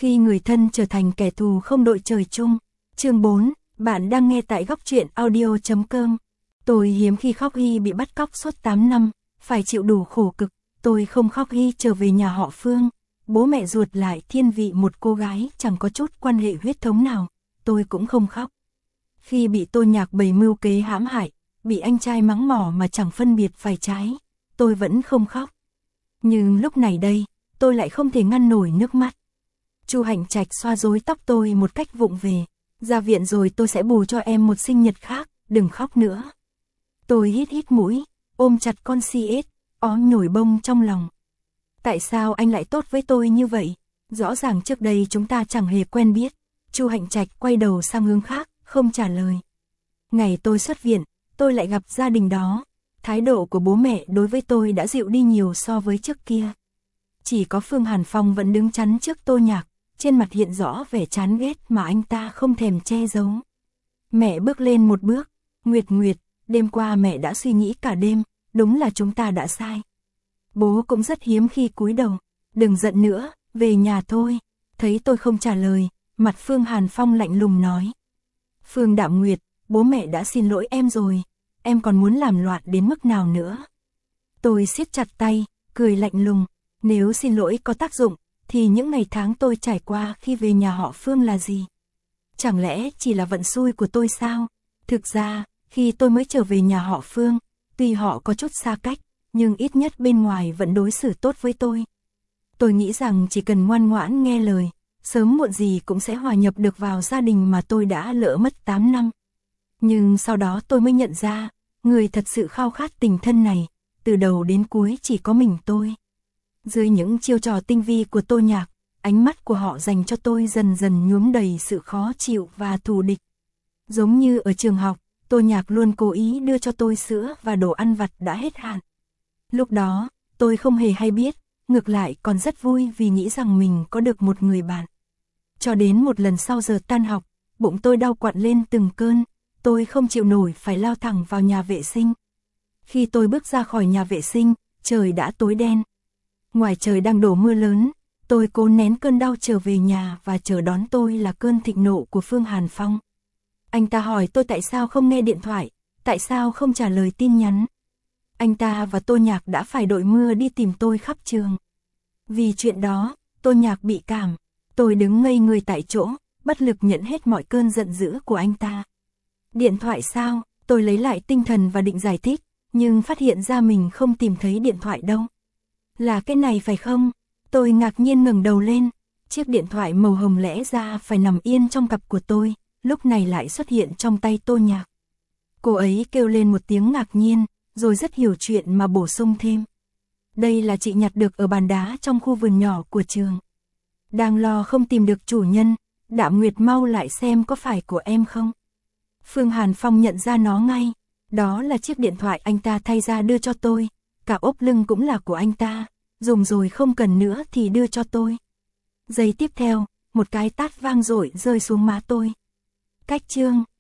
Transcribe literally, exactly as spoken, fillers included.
Khi người thân trở thành kẻ thù không đội trời chung. Chương bốn, bạn đang nghe tại góc truyện audio chấm com. Tôi hiếm khi khóc Hy bị bắt cóc suốt tám năm, phải chịu đủ khổ cực. Tôi không khóc Hy trở về nhà họ Phương. Bố mẹ ruột lại thiên vị một cô gái chẳng có chút quan hệ huyết thống nào. Tôi cũng không khóc. Khi bị Tô Nhạc bày mưu kế hãm hại, bị anh trai mắng mỏ mà chẳng phân biệt phải trái, tôi vẫn không khóc. Nhưng lúc này đây, tôi lại không thể ngăn nổi nước mắt. Chu Hạnh Trạch xoa rối tóc tôi một cách vụng về. Ra viện rồi tôi sẽ bù cho em một sinh nhật khác, đừng khóc nữa. Tôi hít hít mũi, ôm chặt con xê ét, óm nhồi bông trong lòng. Tại sao anh lại tốt với tôi như vậy? Rõ ràng trước đây chúng ta chẳng hề quen biết. Chu Hạnh Trạch quay đầu sang hướng khác, không trả lời. Ngày tôi xuất viện, tôi lại gặp gia đình đó. Thái độ của bố mẹ đối với tôi đã dịu đi nhiều so với trước kia. Chỉ có Phương Hàn Phong vẫn đứng chắn trước Tô Nhạc, trên mặt hiện rõ vẻ chán ghét mà anh ta không thèm che giấu. Mẹ bước lên một bước, Nguyệt Nguyệt, đêm qua mẹ đã suy nghĩ cả đêm, đúng là chúng ta đã sai. Bố cũng rất hiếm khi cúi đầu, đừng giận nữa, về nhà thôi. Thấy tôi không trả lời, mặt Phương Hàn Phong lạnh lùng nói. Phương Đạm Nguyệt, bố mẹ đã xin lỗi em rồi, em còn muốn làm loạn đến mức nào nữa? Tôi siết chặt tay, cười lạnh lùng, nếu xin lỗi có tác dụng, thì những ngày tháng tôi trải qua khi về nhà họ Phương là gì? Chẳng lẽ chỉ là vận xui của tôi sao? Thực ra, khi tôi mới trở về nhà họ Phương, tuy họ có chút xa cách, nhưng ít nhất bên ngoài vẫn đối xử tốt với tôi. Tôi nghĩ rằng chỉ cần ngoan ngoãn nghe lời, sớm muộn gì cũng sẽ hòa nhập được vào gia đình mà tôi đã lỡ mất tám năm. Nhưng sau đó tôi mới nhận ra, người thật sự khao khát tình thân này, từ đầu đến cuối chỉ có mình tôi. Dưới những chiêu trò tinh vi của Tô Nhạc, ánh mắt của họ dành cho tôi dần dần nhuốm đầy sự khó chịu và thù địch. Giống như ở trường học, Tô Nhạc luôn cố ý đưa cho tôi sữa và đồ ăn vặt đã hết hạn. Lúc đó, tôi không hề hay biết, ngược lại còn rất vui vì nghĩ rằng mình có được một người bạn. Cho đến một lần sau giờ tan học, bụng tôi đau quặn lên từng cơn, tôi không chịu nổi phải lao thẳng vào nhà vệ sinh. Khi tôi bước ra khỏi nhà vệ sinh, trời đã tối đen. Ngoài trời đang đổ mưa lớn, tôi cố nén cơn đau trở về nhà và chờ đón tôi là cơn thịnh nộ của Phương Hàn Phong. Anh ta hỏi tôi tại sao không nghe điện thoại, tại sao không trả lời tin nhắn. Anh ta và Tô Nhạc đã phải đội mưa đi tìm tôi khắp trường. Vì chuyện đó, Tô Nhạc bị cảm, tôi đứng ngây người tại chỗ, bất lực nhận hết mọi cơn giận dữ của anh ta. Điện thoại sao? Tôi lấy lại tinh thần và định giải thích, nhưng phát hiện ra mình không tìm thấy điện thoại đâu. Là cái này phải không? Tôi ngạc nhiên ngẩng đầu lên, chiếc điện thoại màu hồng lẽ ra phải nằm yên trong cặp của tôi, lúc này lại xuất hiện trong tay Tô Nhạc. Cô ấy kêu lên một tiếng ngạc nhiên, rồi rất hiểu chuyện mà bổ sung thêm. Đây là chị nhặt được ở bàn đá trong khu vườn nhỏ của trường. Đang lo không tìm được chủ nhân, Đạm Nguyệt mau lại xem có phải của em không. Phương Hàn Phong nhận ra nó ngay, đó là chiếc điện thoại anh ta thay ra đưa cho tôi, cả ốp lưng cũng là của anh ta, dùng rồi không cần nữa thì đưa cho tôi. Giây tiếp theo, một cái tát vang dội rơi xuống má tôi. Cách chương